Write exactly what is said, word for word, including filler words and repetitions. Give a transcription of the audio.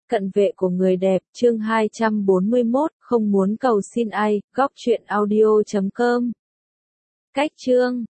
cận vệ của người đẹp, chương hai trăm bốn mươi mốt, không muốn cầu xin ai, góc truyện audio chấm com. Cách chương